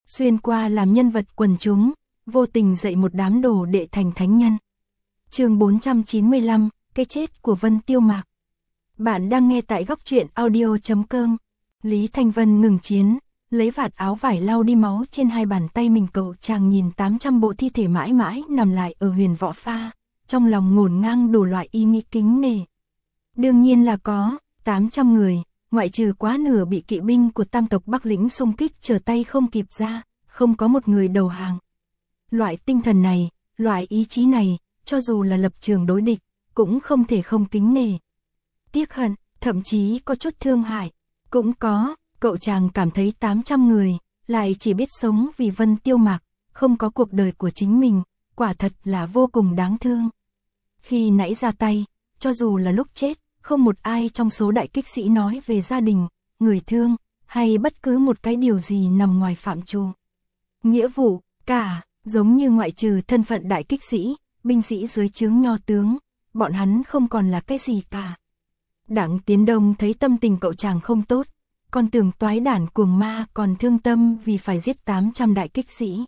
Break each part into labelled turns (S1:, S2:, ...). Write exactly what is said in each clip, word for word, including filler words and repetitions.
S1: xuyên qua làm nhân vật quần chúng, vô tình dạy một đám đồ đệ thành thánh nhân. Chương bốn trăm chín mươi lăm, cái chết của Vân Tiêu Mạc. Bạn đang nghe tại góc truyện audio chấm com. Lý Thanh Vân ngừng chiến, lấy vạt áo vải lau đi máu trên hai bàn tay mình. Cậu chàng nhìn tám trăm bộ thi thể mãi mãi nằm lại ở Huyền Võ Pha, trong lòng ngổn ngang đủ loại ý nghĩ kính nể. Đương nhiên là có, tám trăm người, ngoại trừ quá nửa bị kỵ binh của tam tộc Bắc Lĩnh xung kích trở tay không kịp ra, không có một người đầu hàng. Loại tinh thần này, loại ý chí này, cho dù là lập trường đối địch, cũng không thể không kính nể. Tiếc hận, thậm chí có chút thương hại, cũng có, cậu chàng cảm thấy tám trăm người, lại chỉ biết sống vì Vân Tiêu Mạc, không có cuộc đời của chính mình, quả thật là vô cùng đáng thương. Khi nãy ra tay, cho dù là lúc chết, không một ai trong số đại kích sĩ nói về gia đình, người thương, hay bất cứ một cái điều gì nằm ngoài phạm trù nghĩa vụ, cả, giống như ngoại trừ thân phận đại kích sĩ, binh sĩ dưới trướng nho tướng, bọn hắn không còn là cái gì cả. Đặng Tiến Đông thấy tâm tình cậu chàng không tốt, còn tưởng toái đản cuồng ma còn thương tâm vì phải giết tám trăm đại kích sĩ.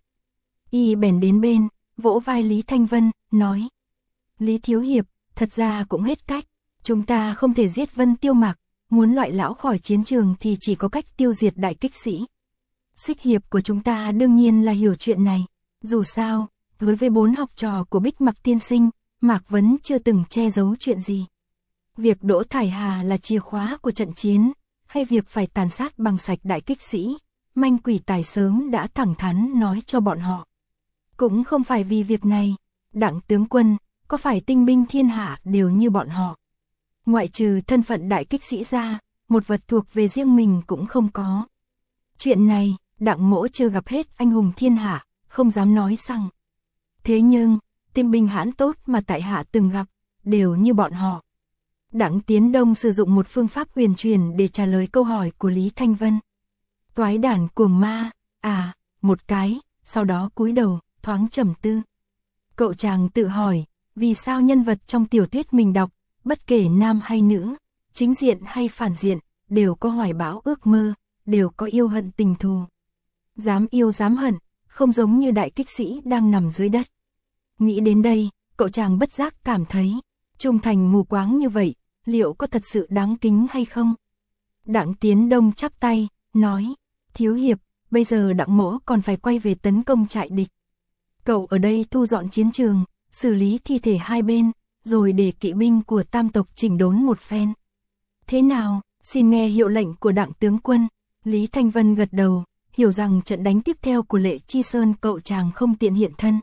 S1: Y bèn đến bên, vỗ vai Lý Thanh Vân, nói: Lý Thiếu Hiệp, thật ra cũng hết cách, chúng ta không thể giết Vân Tiêu Mạc, muốn loại lão khỏi chiến trường thì chỉ có cách tiêu diệt đại kích sĩ. Xích Hiệp của chúng ta đương nhiên là hiểu chuyện này, dù sao, đối với bốn học trò của Bích Mặc tiên sinh, Mạc Vấn chưa từng che giấu chuyện gì. Việc Đỗ Thải Hà là chìa khóa của trận chiến, hay việc phải tàn sát bằng sạch đại kích sĩ, Manh Quỷ Tài sớm đã thẳng thắn nói cho bọn họ. Cũng không phải vì việc này, Đặng tướng quân, có phải tinh binh thiên hạ đều như bọn họ. Ngoại trừ thân phận đại kích sĩ ra, một vật thuộc về riêng mình cũng không có. Chuyện này, Đặng mỗ chưa gặp hết anh hùng thiên hạ, không dám nói rằng. Thế nhưng, tinh binh hãn tốt mà tại hạ từng gặp, đều như bọn họ. Đặng Tiến Đông sử dụng một phương pháp huyền truyền để trả lời câu hỏi của Lý Thanh Vân. Toái đản cuồng ma, à, một cái, sau đó cúi đầu, thoáng trầm tư. Cậu chàng tự hỏi, vì sao nhân vật trong tiểu thuyết mình đọc, bất kể nam hay nữ, chính diện hay phản diện, đều có hoài bão ước mơ, đều có yêu hận tình thù. Dám yêu dám hận, không giống như đại kích sĩ đang nằm dưới đất. Nghĩ đến đây, cậu chàng bất giác cảm thấy, trung thành mù quáng như vậy, liệu có thật sự đáng kính hay không? Đặng Tiến Đông chắp tay, nói: Thiếu Hiệp, bây giờ Đặng mỗ còn phải quay về tấn công trại địch. Cậu ở đây thu dọn chiến trường, xử lý thi thể hai bên, rồi để kỵ binh của tam tộc chỉnh đốn một phen. Thế nào, xin nghe hiệu lệnh của Đặng tướng quân. Lý Thanh Vân gật đầu, hiểu rằng trận đánh tiếp theo của Lệ Chi Sơn cậu chàng không tiện hiện thân.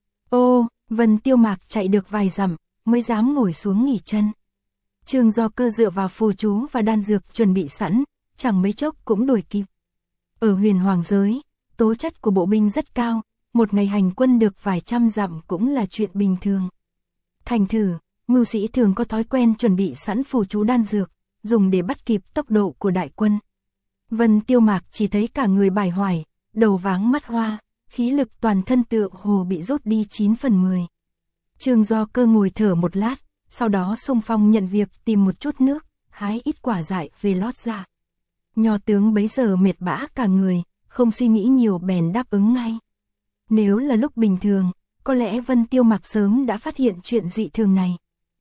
S1: Ô, Vân Tiêu Mạc chạy được vài dặm, mới dám ngồi xuống nghỉ chân. Trương Do Cơ dựa vào phù chú và đan dược chuẩn bị sẵn, chẳng mấy chốc cũng đuổi kịp. Ở Huyền Hoàng giới, tố chất của bộ binh rất cao, một ngày hành quân được vài trăm dặm cũng là chuyện bình thường. Thành thử, mưu sĩ thường có thói quen chuẩn bị sẵn phù chú đan dược, dùng để bắt kịp tốc độ của đại quân. Vân Tiêu Mạc chỉ thấy cả người bải hoài, đầu váng mắt hoa, khí lực toàn thân tựa hồ bị rút đi chín phần mười. Trương Do Cơ ngồi thở một lát, sau đó xung phong nhận việc tìm một chút nước, hái ít quả dại về lót dạ. Nho tướng bấy giờ mệt bã cả người, không suy nghĩ nhiều bèn đáp ứng ngay. Nếu là lúc bình thường, có lẽ Vân Tiêu Mạc sớm đã phát hiện chuyện dị thường này.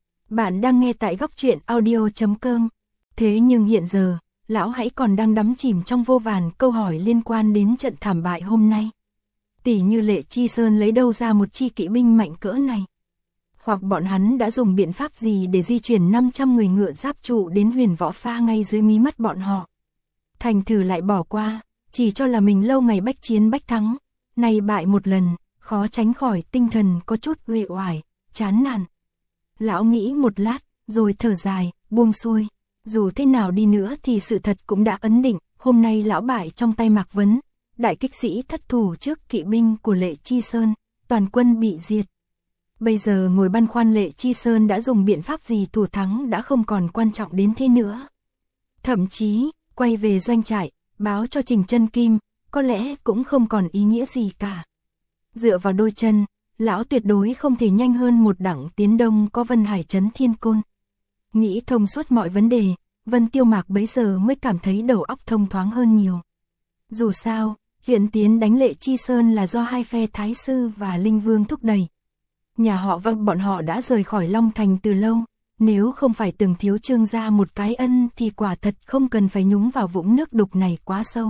S1: Bạn đang nghe tại góc truyện audio chấm com. Thế nhưng hiện giờ, lão hãy còn đang đắm chìm trong vô vàn câu hỏi liên quan đến trận thảm bại hôm nay. Tỷ như Lệ Chi Sơn lấy đâu ra một chi kỵ binh mạnh cỡ này? Hoặc bọn hắn đã dùng biện pháp gì để di chuyển năm trăm người ngựa giáp trụ đến Huyền Võ Pha ngay dưới mí mắt bọn họ? Thành thử lại bỏ qua, chỉ cho là mình lâu ngày bách chiến bách thắng, nay bại một lần, khó tránh khỏi tinh thần có chút uể oải, chán nản. Lão nghĩ một lát, rồi thở dài, buông xuôi. Dù thế nào đi nữa thì sự thật cũng đã ấn định, hôm nay lão bại trong tay Mạc Vấn, đại kích sĩ thất thủ trước kỵ binh của Lệ Chi Sơn, toàn quân bị diệt. Bây giờ ngồi băn khoăn Lệ Chi Sơn đã dùng biện pháp gì thủ thắng đã không còn quan trọng đến thế nữa. Thậm chí, quay về doanh trại, báo cho Trình Chân Kim, có lẽ cũng không còn ý nghĩa gì cả. Dựa vào đôi chân, lão tuyệt đối không thể nhanh hơn một Đặng Tiến Đông có Vân Hải Trấn Thiên Côn. Nghĩ thông suốt mọi vấn đề, Vân Tiêu Mạc bấy giờ mới cảm thấy đầu óc thông thoáng hơn nhiều. Dù sao, Hiện tiến đánh Lệ Chi Sơn là do hai phe Thái Sư và Linh Vương thúc đẩy. Nhà họ và bọn họ đã rời khỏi Long Thành từ lâu, nếu không phải từng thiếu Trương gia một cái ân thì quả thật không cần phải nhúng vào vũng nước đục này quá sâu.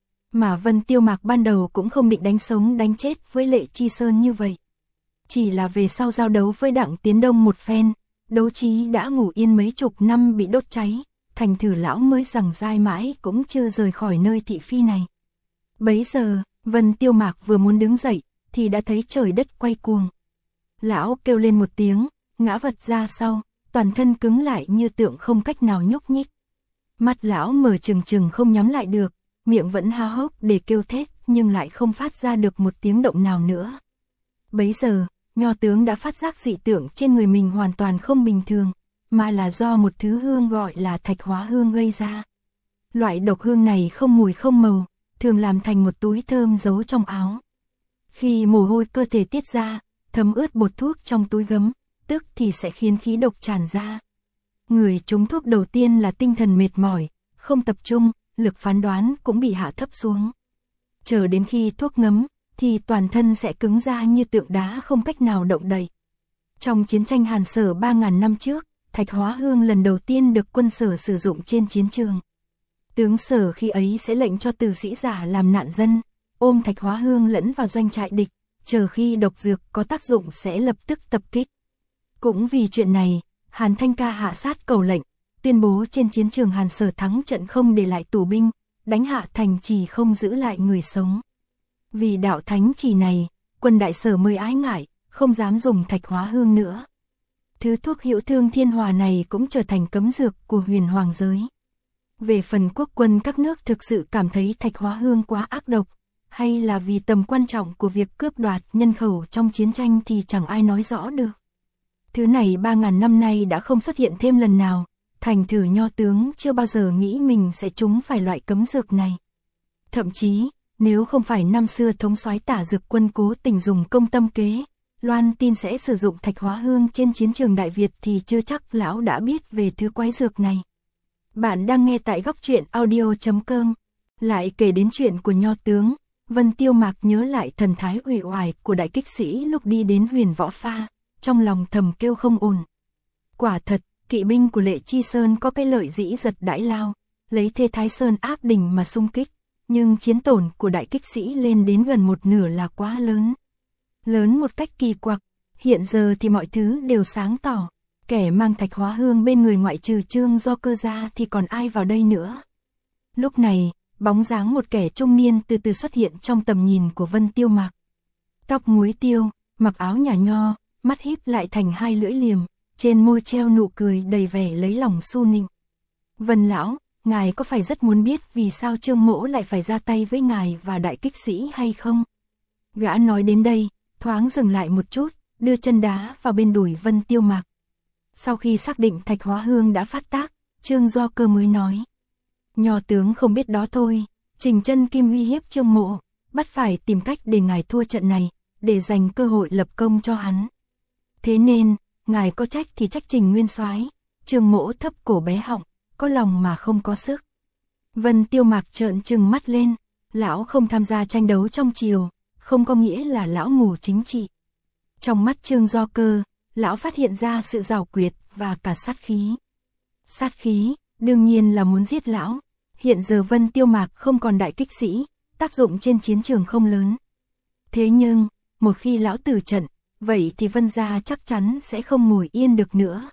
S1: Mà Vân Tiêu Mạc ban đầu cũng không định đánh sống đánh chết với Lệ Chi Sơn như vậy. Chỉ là về sau giao đấu với Đặng Tiến Đông một phen, đấu trí đã ngủ yên mấy chục năm bị đốt cháy, thành thử lão mới rằng dai mãi cũng chưa rời khỏi nơi thị phi này. Bấy giờ, Vân Tiêu Mạc vừa muốn đứng dậy, thì đã thấy trời đất quay cuồng. Lão kêu lên một tiếng, ngã vật ra sau, toàn thân cứng lại như tượng không cách nào nhúc nhích. Mắt lão mở trừng trừng không nhắm lại được, miệng vẫn há hốc để kêu thét nhưng lại không phát ra được một tiếng động nào nữa. Bấy giờ, Nho tướng đã phát giác dị tượng trên người mình hoàn toàn không bình thường, mà là do một thứ hương gọi là thạch hóa hương gây ra. Loại độc hương này không mùi không màu, thường làm thành một túi thơm giấu trong áo. Khi mồ hôi cơ thể tiết ra, thấm ướt bột thuốc trong túi gấm, tức thì sẽ khiến khí độc tràn ra. Người trúng thuốc đầu tiên là tinh thần mệt mỏi, không tập trung, lực phán đoán cũng bị hạ thấp xuống. Chờ đến khi thuốc ngấm, thì toàn thân sẽ cứng ra như tượng đá không cách nào động đậy. Trong chiến tranh Hàn Sở ba nghìn năm trước, thạch hóa hương lần đầu tiên được quân Sở sử dụng trên chiến trường. Tướng Sở khi ấy sẽ lệnh cho tử sĩ giả làm nạn dân, ôm thạch hóa hương lẫn vào doanh trại địch, chờ khi độc dược có tác dụng sẽ lập tức tập kích. Cũng vì chuyện này, Hàn Thanh Ca hạ sát cầu lệnh, tuyên bố trên chiến trường Hàn Sở thắng trận không để lại tù binh, đánh hạ thành trì không giữ lại người sống. Vì đạo thánh trì này, quân Đại Sở mới ái ngại, không dám dùng thạch hóa hương nữa. Thứ thuốc hữu thương thiên hòa này cũng trở thành cấm dược của huyền hoàng giới. Về phần quốc quân các nước thực sự cảm thấy thạch hóa hương quá ác độc, hay là vì tầm quan trọng của việc cướp đoạt nhân khẩu trong chiến tranh thì chẳng ai nói rõ được. Thứ này ba nghìn năm nay đã không xuất hiện thêm lần nào, thành thử Nho tướng chưa bao giờ nghĩ mình sẽ trúng phải loại cấm dược này. Thậm chí, nếu không phải năm xưa thống soái Tả Dực Quân cố tình dùng công tâm kế, loan tin sẽ sử dụng thạch hóa hương trên chiến trường Đại Việt thì chưa chắc lão đã biết về thứ quái dược này. Bạn đang nghe tại góc truyện audio chấm com. Lại kể đến chuyện của Nho tướng, Vân Tiêu Mạc nhớ lại thần thái uể oải của đại kích sĩ lúc đi đến Huyền Võ Pha, trong lòng thầm kêu không ổn. Quả thật, kỵ binh của Lệ Chi Sơn có cái lợi dĩ giật đãi lao, lấy Thê Thái Sơn áp đỉnh mà xung kích, nhưng chiến tổn của đại kích sĩ lên đến gần một nửa là quá lớn. Lớn một cách kỳ quặc, hiện giờ thì mọi thứ đều sáng tỏ, kẻ mang thạch hóa hương bên người ngoại trừ Trương Do Cơ ra thì còn ai vào đây nữa. Lúc này, bóng dáng một kẻ trung niên từ từ xuất hiện trong tầm nhìn của Vân Tiêu Mạc. Tóc muối tiêu, mặc áo nhà nho, mắt híp lại thành hai lưỡi liềm, trên môi treo nụ cười đầy vẻ lấy lòng su nịnh. Vân lão, ngài có phải rất muốn biết vì sao Trương Mỗ lại phải ra tay với ngài và đại kích sĩ hay không? Gã nói đến đây, thoáng dừng lại một chút, đưa chân đá vào bên đùi Vân Tiêu Mạc. Sau khi xác định thạch hóa hương đã phát tác, Trương Do Cơ mới nói. Nho tướng không biết đó thôi, Trình Chân Kim uy hiếp Trương Mộ, bắt phải tìm cách để ngài thua trận này, để dành cơ hội lập công cho hắn. Thế nên, ngài có trách thì trách Trình Nguyên Soái. Trương Mỗ thấp cổ bé họng, có lòng mà không có sức. Vân Tiêu Mạc trợn trừng mắt lên, lão không tham gia tranh đấu trong triều, không có nghĩa là lão mù chính trị. Trong mắt Trương Do Cơ, lão phát hiện ra sự giảo quyệt và cả sát khí. Sát khí, đương nhiên là muốn giết lão. Hiện giờ Vân Tiêu Mạc không còn đại kích sĩ, tác dụng trên chiến trường không lớn. Thế nhưng, một khi lão tử trận, vậy thì Vân gia chắc chắn sẽ không ngồi yên được nữa.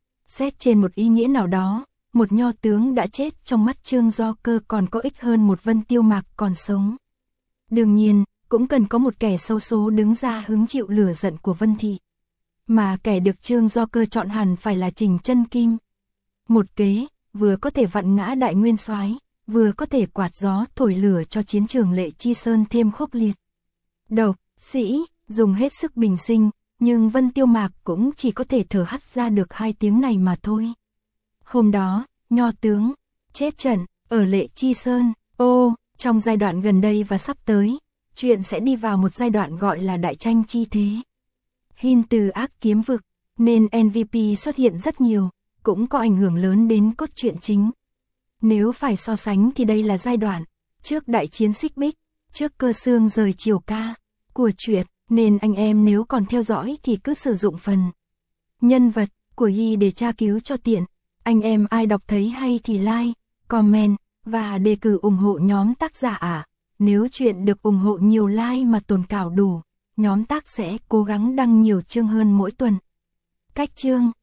S1: Xét trên một ý nghĩa nào đó, một nho tướng đã chết trong mắt Trương Do Cơ còn có ích hơn một Vân Tiêu Mạc còn sống. Đương nhiên, cũng cần có một kẻ xấu số đứng ra hứng chịu lửa giận của Vân thị. Mà kẻ được Trương Do Cơ chọn hẳn phải là Trình Chân Kim. Một kế, vừa có thể vặn ngã đại nguyên soái, vừa có thể quạt gió thổi lửa cho chiến trường Lệ Chi Sơn thêm khốc liệt. Độc, sĩ, dùng hết sức bình sinh, nhưng Vân Tiêu Mạc cũng chỉ có thể thở hắt ra được hai tiếng này mà thôi. Hôm đó, Nho tướng chết trận ở Lệ Chi Sơn. Ô, trong giai đoạn gần đây và sắp tới, chuyện sẽ đi vào một giai đoạn gọi là đại tranh chi thế. Hin từ ác kiếm vực, nên en vê pê xuất hiện rất nhiều, cũng có ảnh hưởng lớn đến cốt truyện chính. Nếu phải so sánh thì đây là giai đoạn trước đại chiến Xích Bích, trước cơ xương rời chiều ca của truyện, nên anh em nếu còn theo dõi thì cứ sử dụng phần nhân vật của Yi để tra cứu cho tiện. Anh em ai đọc thấy hay thì like, comment và đề cử ủng hộ nhóm tác giả ạ. À. Nếu chuyện được ủng hộ nhiều like mà tồn cảo đủ, nhóm tác sẽ cố gắng đăng nhiều chương hơn mỗi tuần. Cách chương